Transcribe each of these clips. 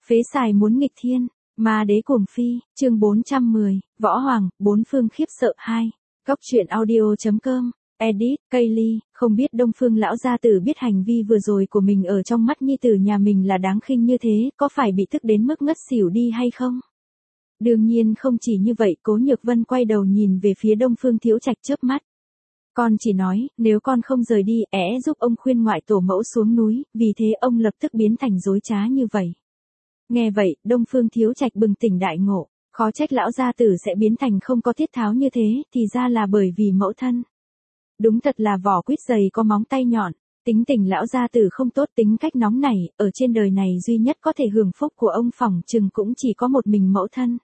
Phế xài muốn nghịch thiên, ma đế cuồng phi, chương 410, Võ Hoàng, bốn phương khiếp sợ 2. Góc truyện audio.com, edit, Kaylee, không biết Đông Phương lão gia tử biết hành vi vừa rồi của mình ở trong mắt nhi tử nhà mình là đáng khinh như thế, có phải bị tức đến mức ngất xỉu đi hay không? Đương nhiên không chỉ như vậy, Cố Nhược Vân quay đầu nhìn về phía Đông Phương Thiếu Trạch chớp mắt. Con chỉ nói, nếu con không rời đi, giúp ông khuyên ngoại tổ mẫu xuống núi, vì thế ông lập tức biến thành dối trá như vậy. Nghe vậy, Đông Phương Thiếu Trạch bừng tỉnh đại ngộ, khó trách lão gia tử sẽ biến thành không có tiết tháo như thế, thì ra là bởi vì mẫu thân. Đúng thật là vỏ quýt dày có móng tay nhọn, tính tình lão gia tử không tốt, tính cách nóng nảy, ở trên đời này duy nhất có thể hưởng phúc của ông phỏng chừng cũng chỉ có một mình mẫu thân.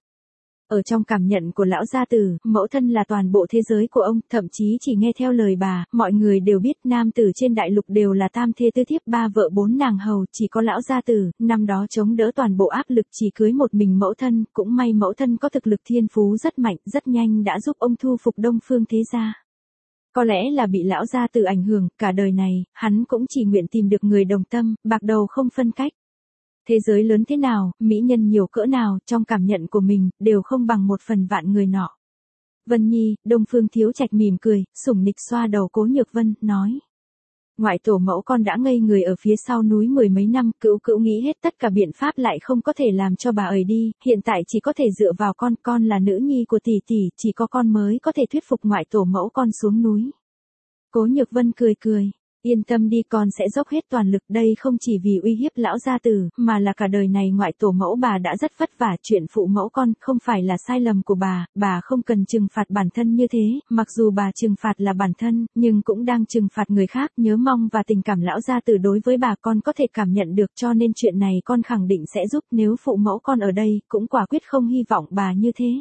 Ở trong cảm nhận của lão gia tử, mẫu thân là toàn bộ thế giới của ông, thậm chí chỉ nghe theo lời bà, mọi người đều biết nam tử trên đại lục đều là tam thê tứ thiếp ba vợ bốn nàng hầu, chỉ có lão gia tử, năm đó chống đỡ toàn bộ áp lực chỉ cưới một mình mẫu thân, cũng may mẫu thân có thực lực thiên phú rất mạnh, rất nhanh đã giúp ông thu phục Đông Phương thế gia. Có lẽ là bị lão gia tử ảnh hưởng, cả đời này, hắn cũng chỉ nguyện tìm được người đồng tâm, bạc đầu không phân cách. Thế giới lớn thế nào, mỹ nhân nhiều cỡ nào, trong cảm nhận của mình, đều không bằng một phần vạn người nọ. Vân Nhi, Đông Phương Thiếu Trạch mỉm cười, sủng nịch xoa đầu Cố Nhược Vân, nói. Ngoại tổ mẫu con đã ngây người ở phía sau núi mười mấy năm, cữu nghĩ hết tất cả biện pháp lại không có thể làm cho bà ấy đi, hiện tại chỉ có thể dựa vào con là nữ nhi của tỷ tỷ, chỉ có con mới có thể thuyết phục ngoại tổ mẫu con xuống núi. Cố Nhược Vân cười. Yên tâm đi, con sẽ dốc hết toàn lực, đây không chỉ vì uy hiếp lão gia tử, mà là cả đời này ngoại tổ mẫu bà đã rất vất vả, chuyện phụ mẫu con không phải là sai lầm của bà không cần trừng phạt bản thân như thế, mặc dù bà trừng phạt là bản thân, nhưng cũng đang trừng phạt người khác, nhớ mong và tình cảm lão gia tử đối với bà con có thể cảm nhận được, cho nên chuyện này con khẳng định sẽ giúp, nếu phụ mẫu con ở đây, cũng quả quyết không hy vọng bà như thế.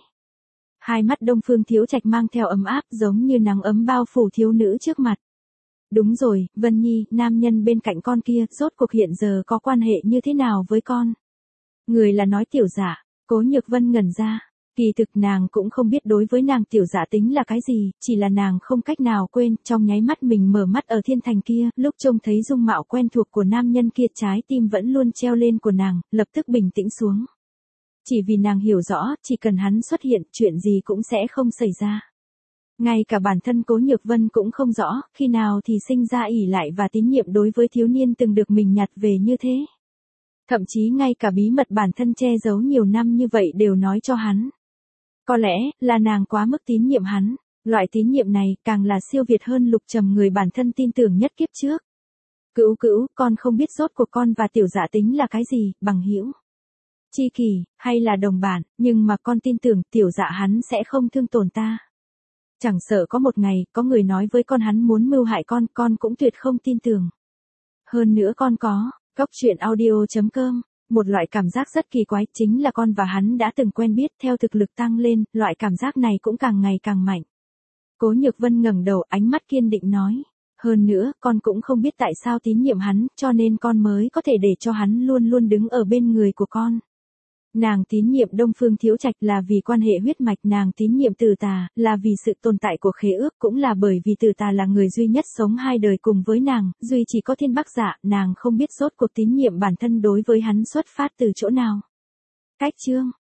Hai mắt Đông Phương Thiếu Trạch mang theo ấm áp giống như nắng ấm bao phủ thiếu nữ trước mặt. Đúng rồi, Vân Nhi, nam nhân bên cạnh con kia, rốt cuộc hiện giờ có quan hệ như thế nào với con? Người là nói tiểu dạ, Cố Nhược Vân ngẩn ra, kỳ thực nàng cũng không biết đối với nàng tiểu dạ tính là cái gì, chỉ là nàng không cách nào quên, trong nháy mắt mình mở mắt ở thiên thành kia, lúc trông thấy dung mạo quen thuộc của nam nhân kia, trái tim vẫn luôn treo lên của nàng, lập tức bình tĩnh xuống. Chỉ vì nàng hiểu rõ, chỉ cần hắn xuất hiện, chuyện gì cũng sẽ không xảy ra. Ngay cả bản thân Cố Nhược Vân cũng không rõ, khi nào thì sinh ra ỷ lại và tín nhiệm đối với thiếu niên từng được mình nhặt về như thế. Thậm chí ngay cả bí mật bản thân che giấu nhiều năm như vậy đều nói cho hắn. Có lẽ, là nàng quá mức tín nhiệm hắn, loại tín nhiệm này càng là siêu việt hơn Lục Trầm người bản thân tin tưởng nhất kiếp trước. Cữu, con không biết rốt cuộc con và tiểu dạ tính là cái gì, bằng hữu, tri kỷ, hay là đồng bạn, nhưng mà con tin tưởng tiểu dạ hắn sẽ không thương tổn ta. Chẳng sợ có một ngày, có người nói với con hắn muốn mưu hại con cũng tuyệt không tin tưởng. Hơn nữa con có, góc truyện audio.com, một loại cảm giác rất kỳ quái, chính là con và hắn đã từng quen biết, theo thực lực tăng lên, loại cảm giác này cũng càng ngày càng mạnh. Cố Nhược Vân ngẩng đầu, ánh mắt kiên định nói. Hơn nữa, con cũng không biết tại sao tín nhiệm hắn, cho nên con mới có thể để cho hắn luôn luôn đứng ở bên người của con. Nàng tín nhiệm Đông Phương Thiếu Trạch là vì quan hệ huyết mạch, nàng tín nhiệm Từ Tà là vì sự tồn tại của khế ước, cũng là bởi vì Từ Tà là người duy nhất sống hai đời cùng với nàng, duy chỉ có Thiên Bắc Dạ, nàng không biết rốt cuộc tín nhiệm bản thân đối với hắn xuất phát từ chỗ nào. Cách chương